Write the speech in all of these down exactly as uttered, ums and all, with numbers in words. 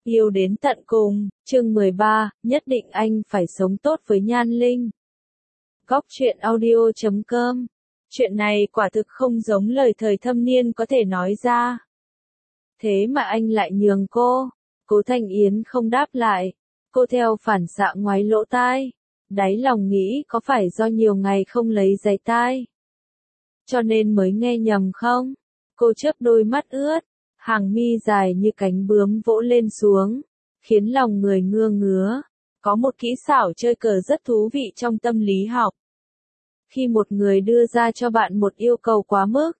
Yêu đến tận cùng, chương mười ba, nhất định anh phải sống tốt với Nhan Linh. Góc truyện audio chấm com. Chuyện này quả thực không giống lời thời thâm niên có thể nói ra. Thế mà anh lại nhường cô. Cố Thanh Yến không đáp lại. Cô theo phản xạ ngoái lỗ tai. Đáy lòng nghĩ có phải do nhiều ngày không lấy giày tai, cho nên mới nghe nhầm không? Cô chớp đôi mắt ướt. Hàng mi dài như cánh bướm vỗ lên xuống, khiến lòng người ngưa ngứa. Có một kỹ xảo chơi cờ rất thú vị trong tâm lý học. Khi một người đưa ra cho bạn một yêu cầu quá mức,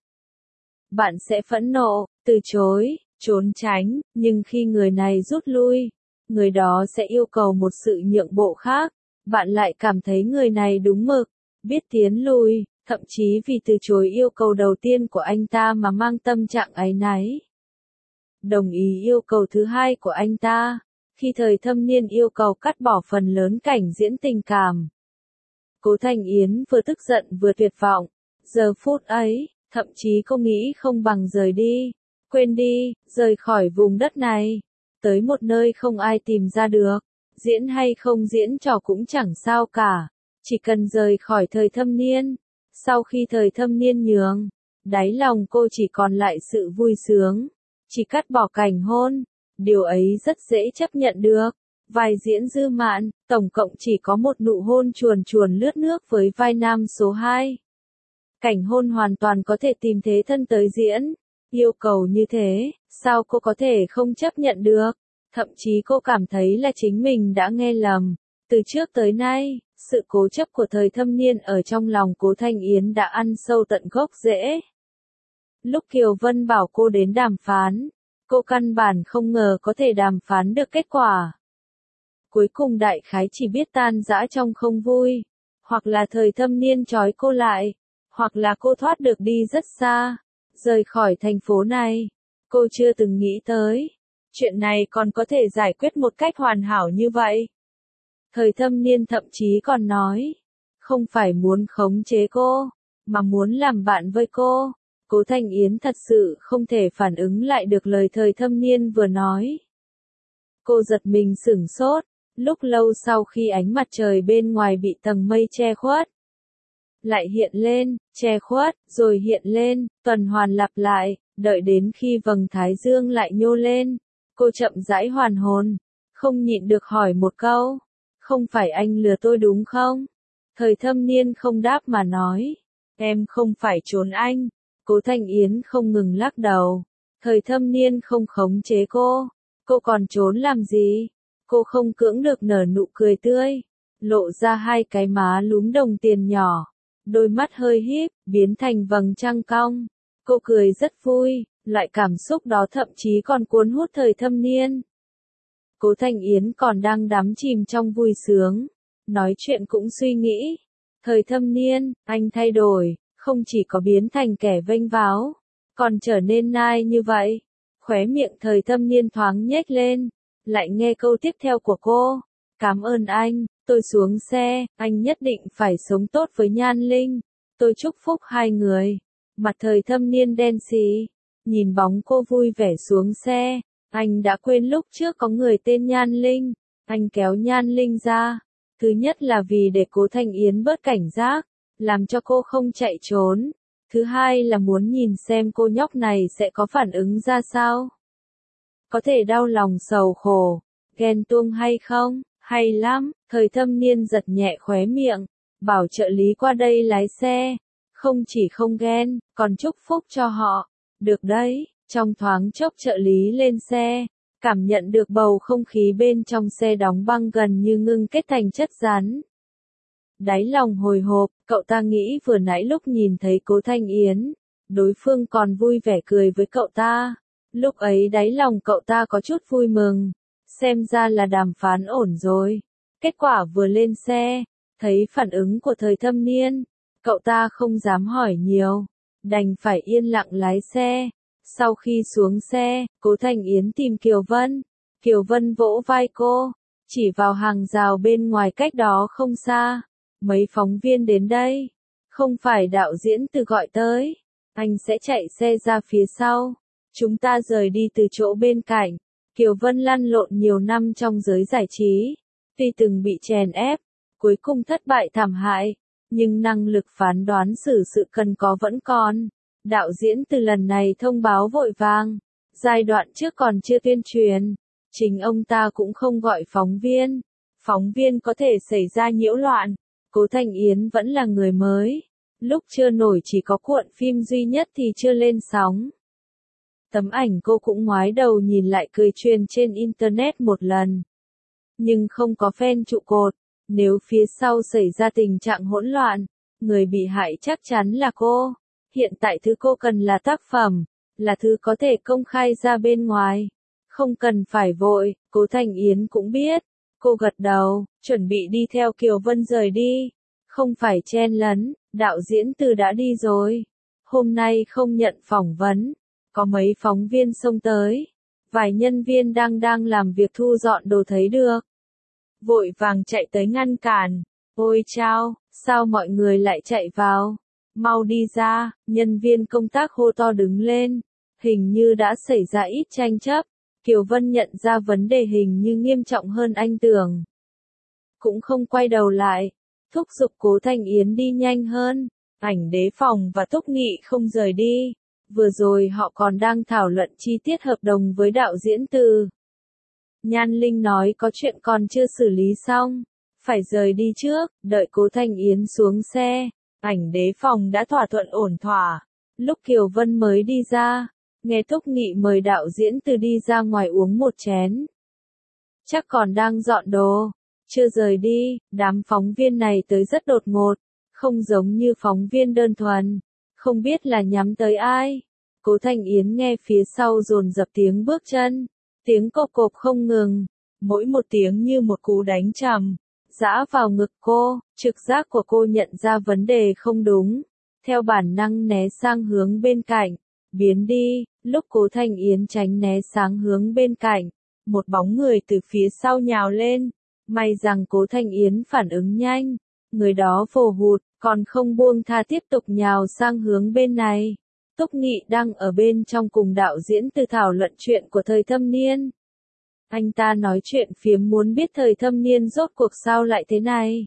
bạn sẽ phẫn nộ, từ chối, trốn tránh, nhưng khi người này rút lui, người đó sẽ yêu cầu một sự nhượng bộ khác, bạn lại cảm thấy người này đúng mực, biết tiến lui, thậm chí vì từ chối yêu cầu đầu tiên của anh ta mà mang tâm trạng áy náy. Đồng ý yêu cầu thứ hai của anh ta, khi thời thâm niên yêu cầu cắt bỏ phần lớn cảnh diễn tình cảm. Cố Thanh Yến vừa tức giận vừa tuyệt vọng, giờ phút ấy, thậm chí cô nghĩ không bằng rời đi, quên đi, rời khỏi vùng đất này, tới một nơi không ai tìm ra được, diễn hay không diễn trò cũng chẳng sao cả, chỉ cần rời khỏi thời thâm niên. Sau khi thời thâm niên nhường, đáy lòng cô chỉ còn lại sự vui sướng. Chỉ cắt bỏ cảnh hôn, điều ấy rất dễ chấp nhận được. Vai diễn Dư Mạn, tổng cộng chỉ có một nụ hôn chuồn chuồn lướt nước với vai nam số hai. Cảnh hôn hoàn toàn có thể tìm thế thân tới diễn. Yêu cầu như thế, sao cô có thể không chấp nhận được? Thậm chí cô cảm thấy là chính mình đã nghe lầm. Từ trước tới nay, sự cố chấp của thời thâm niên ở trong lòng Cố Thanh Yến đã ăn sâu tận gốc rễ. Lúc Kiều Vân bảo cô đến đàm phán, cô căn bản không ngờ có thể đàm phán được kết quả. Cuối cùng đại khái chỉ biết tan rã trong không vui, hoặc là thời thâm niên trói cô lại, hoặc là cô thoát được đi rất xa, rời khỏi thành phố này. Cô chưa từng nghĩ tới, chuyện này còn có thể giải quyết một cách hoàn hảo như vậy. Thời thâm niên thậm chí còn nói, không phải muốn khống chế cô, mà muốn làm bạn với cô. Cố Thanh Yến thật sự không thể phản ứng lại được lời thời thâm niên vừa nói. Cô giật mình sửng sốt, lúc lâu sau khi ánh mặt trời bên ngoài bị tầng mây che khuất. Lại hiện lên, che khuất, rồi hiện lên, tuần hoàn lặp lại, đợi đến khi vầng thái dương lại nhô lên. Cô chậm rãi hoàn hồn, không nhịn được hỏi một câu. Không phải anh lừa tôi đúng không? Thời thâm niên không đáp mà nói. Em không phải trốn anh. Cố Thanh Yến không ngừng lắc đầu. Thời thâm niên không khống chế cô. Cô còn trốn làm gì? Cô không cưỡng được nở nụ cười tươi. Lộ ra hai cái má lúm đồng tiền nhỏ. Đôi mắt hơi híp, biến thành vầng trăng cong. Cô cười rất vui, loại cảm xúc đó thậm chí còn cuốn hút thời thâm niên. Cố Thanh Yến còn đang đắm chìm trong vui sướng. Nói chuyện cũng suy nghĩ. Thời thâm niên, anh thay đổi. Không chỉ có biến thành kẻ vênh váo, còn trở nên nai như vậy. Khóe miệng thời thâm niên thoáng nhếch lên, lại nghe câu tiếp theo của cô. Cảm ơn anh, tôi xuống xe, anh nhất định phải sống tốt với Nhan Linh. Tôi chúc phúc hai người. Mặt thời thâm niên đen xì, nhìn bóng cô vui vẻ xuống xe. Anh đã quên lúc trước có người tên Nhan Linh. Anh kéo Nhan Linh ra. Thứ nhất là vì để Cố Thanh Yến bớt cảnh giác, làm cho cô không chạy trốn. Thứ hai là muốn nhìn xem cô nhóc này sẽ có phản ứng ra sao. Có thể đau lòng sầu khổ, ghen tuông hay không? Hay lắm, thời thâm niên giật nhẹ khóe miệng, bảo trợ lý qua đây lái xe. Không chỉ không ghen, còn chúc phúc cho họ. Được đấy, trong thoáng chốc trợ lý lên xe, cảm nhận được bầu không khí bên trong xe đóng băng gần như ngưng kết thành chất rắn. Đáy lòng hồi hộp, cậu ta nghĩ vừa nãy lúc nhìn thấy Cố Thanh Yến, đối phương còn vui vẻ cười với cậu ta. Lúc ấy đáy lòng cậu ta có chút vui mừng, xem ra là đàm phán ổn rồi. Kết quả vừa lên xe, thấy phản ứng của thời thâm niên, cậu ta không dám hỏi nhiều, đành phải yên lặng lái xe. Sau khi xuống xe, Cố Thanh Yến tìm Kiều Vân. Kiều Vân vỗ vai cô, chỉ vào hàng rào bên ngoài cách đó không xa. Mấy phóng viên đến đây. Không phải đạo diễn Từ gọi tới. Anh sẽ chạy xe ra phía sau. Chúng ta rời đi từ chỗ bên cạnh. Kiều Vân lăn lộn nhiều năm trong giới giải trí, tuy từng bị chèn ép, cuối cùng thất bại thảm hại, nhưng năng lực phán đoán xử sự cần có vẫn còn. Đạo diễn từ lần này thông báo vội vàng, giai đoạn trước còn chưa tuyên truyền, chính ông ta cũng không gọi phóng viên. Phóng viên có thể xảy ra nhiễu loạn, Cố Thanh Yến vẫn là người mới, lúc chưa nổi chỉ có cuộn phim duy nhất thì chưa lên sóng. Tấm ảnh cô cũng ngoái đầu nhìn lại cười truyền trên Internet một lần. Nhưng không có fan trụ cột, nếu phía sau xảy ra tình trạng hỗn loạn, người bị hại chắc chắn là cô. Hiện tại thứ cô cần là tác phẩm, là thứ có thể công khai ra bên ngoài. Không cần phải vội, Cố Thanh Yến cũng biết. Cô gật đầu, chuẩn bị đi theo Kiều Vân rời đi. Không phải chen lấn, đạo diễn Từ đã đi rồi. Hôm nay không nhận phỏng vấn. Có mấy phóng viên xông tới. Vài nhân viên đang đang làm việc thu dọn đồ thấy được. Vội vàng chạy tới ngăn cản. Ôi chao, sao mọi người lại chạy vào? Mau đi ra, nhân viên công tác hô to đứng lên. Hình như đã xảy ra ít tranh chấp. Kiều Vân nhận ra vấn đề hình như nghiêm trọng hơn anh tưởng. Cũng không quay đầu lại. Thúc giục Cố Thanh Yến đi nhanh hơn. Ảnh Đế Phòng và Túc Nghị không rời đi. Vừa rồi họ còn đang thảo luận chi tiết hợp đồng với đạo diễn Từ. Nhan Linh nói có chuyện còn chưa xử lý xong. Phải rời đi trước, đợi Cố Thanh Yến xuống xe. Ảnh Đế Phòng đã thỏa thuận ổn thỏa. Lúc Kiều Vân mới đi ra, nghe Túc Nghị mời đạo diễn Từ đi ra ngoài uống một chén. Chắc còn đang dọn đồ. Chưa rời đi, đám phóng viên này tới rất đột ngột. Không giống như phóng viên đơn thuần. Không biết là nhắm tới ai. Cố Thanh Yến nghe phía sau dồn dập tiếng bước chân. Tiếng cộp cộp không ngừng. Mỗi một tiếng như một cú đánh trầm. Giã vào ngực cô, trực giác của cô nhận ra vấn đề không đúng. Theo bản năng né sang hướng bên cạnh. Biến đi, lúc Cố Thanh Yến tránh né sang hướng bên cạnh. Một bóng người từ phía sau nhào lên. May rằng Cố Thanh Yến phản ứng nhanh. Người đó vồ hụt, còn không buông tha tiếp tục nhào sang hướng bên này. Túc Nghị đang ở bên trong cùng đạo diễn Từ thảo luận chuyện của thời thâm niên. Anh ta nói chuyện phiếm muốn biết thời thâm niên rốt cuộc sao lại thế này.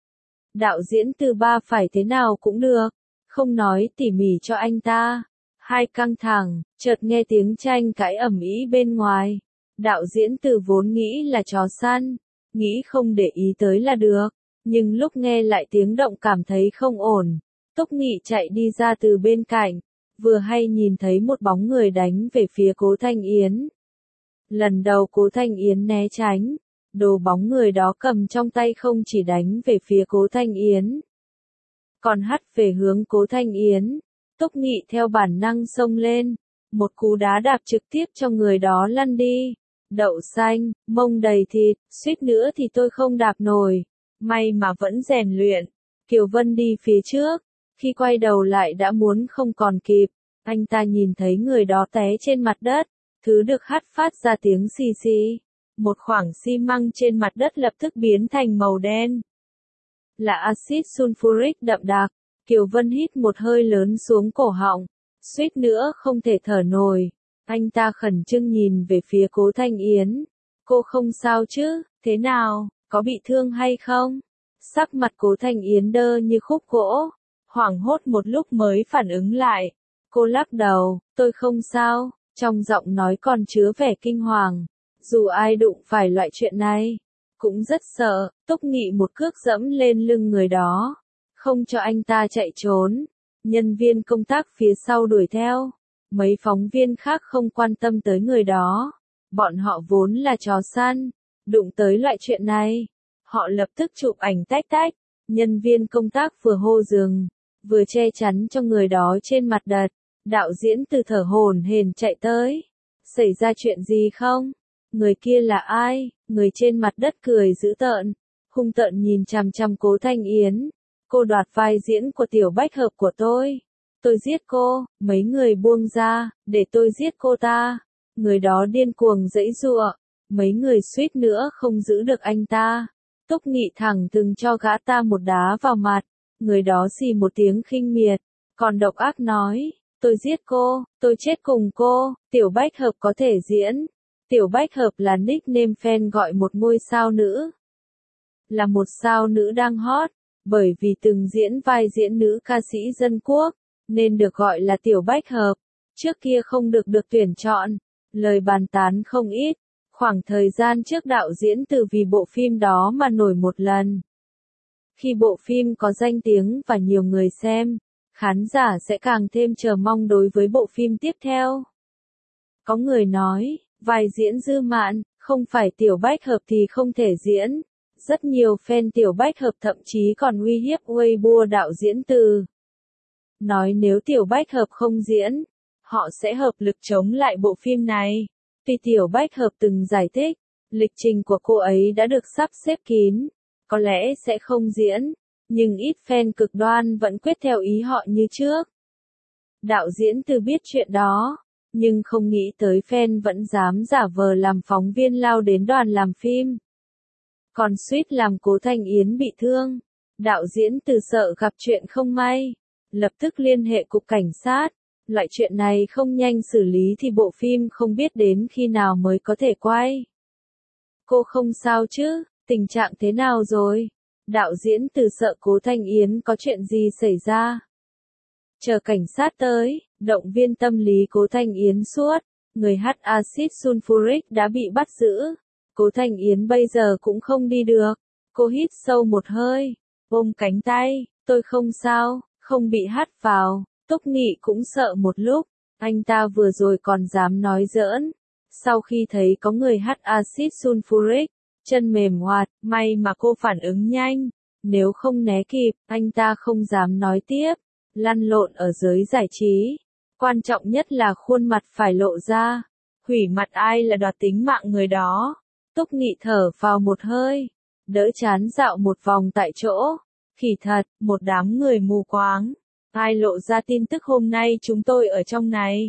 Đạo diễn Từ ba phải thế nào cũng được, không nói tỉ mỉ cho anh ta. Hai căng thẳng, chợt nghe tiếng tranh cãi ầm ĩ bên ngoài. Đạo diễn Từ vốn nghĩ là chó săn, nghĩ không để ý tới là được, nhưng lúc nghe lại tiếng động cảm thấy không ổn. Túc Nghị chạy đi ra từ bên cạnh, vừa hay nhìn thấy một bóng người đánh về phía Cố Thanh Yến. Lần đầu Cố Thanh Yến né tránh, đồ bóng người đó cầm trong tay không chỉ đánh về phía Cố Thanh Yến, còn hất về hướng Cố Thanh Yến. Túc Nghị theo bản năng xông lên, một cú đá đạp trực tiếp cho người đó lăn đi. Đậu xanh, mông đầy thịt, suýt nữa thì tôi không đạp nổi. May mà vẫn rèn luyện. Kiều Vân đi phía trước, khi quay đầu lại đã muốn không còn kịp. Anh ta nhìn thấy người đó té trên mặt đất, thứ được hất phát ra tiếng xì xì. Một khoảng xi măng trên mặt đất lập tức biến thành màu đen. Là axit sulfuric đậm đặc. Kiều Vân hít một hơi lớn xuống cổ họng, suýt nữa không thể thở nổi. Anh ta khẩn trương nhìn về phía Cố Thanh Yến. Cô không sao chứ, thế nào, có bị thương hay không? Sắc mặt Cố Thanh Yến đơ như khúc gỗ, hoảng hốt một lúc mới phản ứng lại. Cô lắc đầu, tôi không sao, trong giọng nói còn chứa vẻ kinh hoàng. Dù ai đụng phải loại chuyện này, cũng rất sợ. Túc Nghị một cước dẫm lên lưng người đó, không cho anh ta chạy trốn. Nhân viên công tác phía sau đuổi theo. Mấy phóng viên khác không quan tâm tới người đó. Bọn họ vốn là chó săn, đụng tới loại chuyện này. Họ lập tức chụp ảnh tách tách. Nhân viên công tác vừa hô dừng, vừa che chắn cho người đó trên mặt đất. Đạo diễn Từ thở hổn hển chạy tới. Xảy ra chuyện gì không? Người kia là ai? Người trên mặt đất cười dữ tợn, hung tợn nhìn chằm chằm Cố Thanh Yến. Cô đoạt vai diễn của Tiểu Bách Hợp của tôi. Tôi giết cô, mấy người buông ra, để tôi giết cô ta. Người đó điên cuồng giãy giụa, mấy người suýt nữa không giữ được anh ta. Túc Nghị thẳng từng cho gã ta một đá vào mặt. Người đó xì một tiếng khinh miệt, còn độc ác nói, tôi giết cô, tôi chết cùng cô. Tiểu Bách Hợp có thể diễn, Tiểu Bách Hợp là nickname fan gọi một ngôi sao nữ. Là một sao nữ đang hot, bởi vì từng diễn vai diễn nữ ca sĩ dân quốc, nên được gọi là Tiểu Bách Hợp. Trước kia không được được tuyển chọn, lời bàn tán không ít. Khoảng thời gian trước đạo diễn từ vì bộ phim đó mà nổi một lần. Khi bộ phim có danh tiếng và nhiều người xem, khán giả sẽ càng thêm chờ mong đối với bộ phim tiếp theo. Có người nói, vai diễn Dư Mạn, không phải Tiểu Bách Hợp thì không thể diễn. Rất nhiều fan Tiểu Bách Hợp thậm chí còn uy hiếp Weibo đạo diễn Từ. Nói nếu Tiểu Bách Hợp không diễn, họ sẽ hợp lực chống lại bộ phim này. Tuy Tiểu Bách Hợp từng giải thích, lịch trình của cô ấy đã được sắp xếp kín, có lẽ sẽ không diễn, nhưng ít fan cực đoan vẫn quyết theo ý họ như trước. Đạo diễn Từ biết chuyện đó, nhưng không nghĩ tới fan vẫn dám giả vờ làm phóng viên lao đến đoàn làm phim. Còn suýt làm Cố Thanh Yến bị thương. Đạo diễn Từ sợ gặp chuyện không may, lập tức liên hệ cục cảnh sát. Loại chuyện này không nhanh xử lý thì bộ phim không biết đến khi nào mới có thể quay. Cô không sao chứ, tình trạng thế nào rồi? Đạo diễn Từ sợ Cố Thanh Yến có chuyện gì xảy ra. Chờ cảnh sát tới, động viên tâm lý Cố Thanh Yến suốt, người hắt axit sulfuric đã bị bắt giữ. Cố Thanh Yến bây giờ cũng không đi được. Cô hít sâu một hơi, ôm cánh tay, tôi không sao, không bị hắt vào. Túc Nghị cũng sợ một lúc, anh ta vừa rồi còn dám nói giỡn. Sau khi thấy có người hắt axit sulfuric, chân mềm hoạt, may mà cô phản ứng nhanh. Nếu không né kịp, anh ta không dám nói tiếp. Lăn lộn ở giới giải trí. Quan trọng nhất là khuôn mặt phải lộ ra. Hủy mặt ai là đoạt tính mạng người đó. Túc Nghị thở vào một hơi, đỡ chán dạo một vòng tại chỗ. Khỉ thật, một đám người mù quáng. Ai lộ ra tin tức hôm nay chúng tôi ở trong này?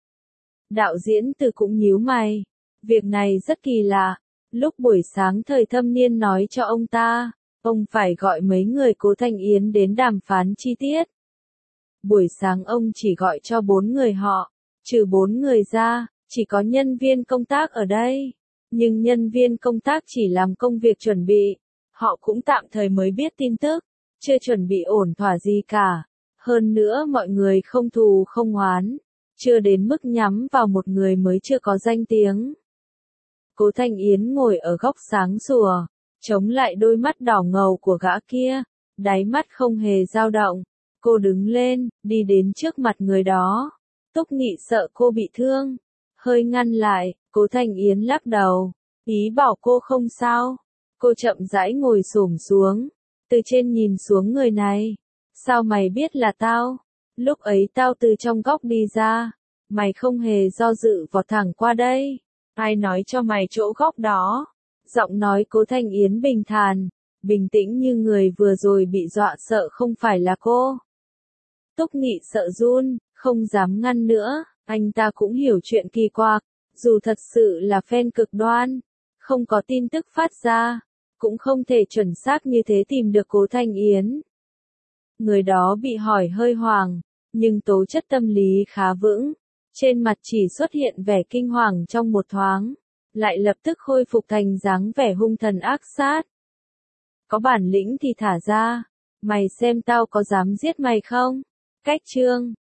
Đạo diễn Từ cũng nhíu mày. Việc này rất kỳ lạ. Lúc buổi sáng Thời Thâm Niên nói cho ông ta, ông phải gọi mấy người Cố Thanh Yến đến đàm phán chi tiết. Buổi sáng ông chỉ gọi cho bốn người họ. Trừ bốn người ra, chỉ có nhân viên công tác ở đây. Nhưng nhân viên công tác chỉ làm công việc chuẩn bị. Họ cũng tạm thời mới biết tin tức. Chưa chuẩn bị ổn thỏa gì cả. Hơn nữa mọi người không thù không oán. Chưa đến mức nhắm vào một người mới chưa có danh tiếng. Cố Thanh Yến ngồi ở góc sáng sủa, chống lại đôi mắt đỏ ngầu của gã kia. Đáy mắt không hề dao động. Cô đứng lên, đi đến trước mặt người đó. Túc Nghị sợ cô bị thương, hơi ngăn lại. Cố Thanh Yến lắc đầu, ý bảo cô không sao. Cô chậm rãi ngồi xổm xuống, từ trên nhìn xuống người này. Sao mày biết là tao? Lúc ấy tao từ trong góc đi ra, mày không hề do dự vọt thẳng qua đây. Ai nói cho mày chỗ góc đó? Giọng nói Cố Thanh Yến bình thản, bình tĩnh như người vừa rồi bị dọa sợ không phải là cô. Túc Nghị sợ run, không dám ngăn nữa. Anh ta cũng hiểu chuyện kỳ quặc. Dù thật sự là fan cực đoan, không có tin tức phát ra, cũng không thể chuẩn xác như thế tìm được Cố Thanh Yến. Người đó bị hỏi hơi hoảng, nhưng tố chất tâm lý khá vững. Trên mặt chỉ xuất hiện vẻ kinh hoàng trong một thoáng, lại lập tức khôi phục thành dáng vẻ hung thần ác sát. Có bản lĩnh thì thả ra, mày xem tao có dám giết mày không? Cách chương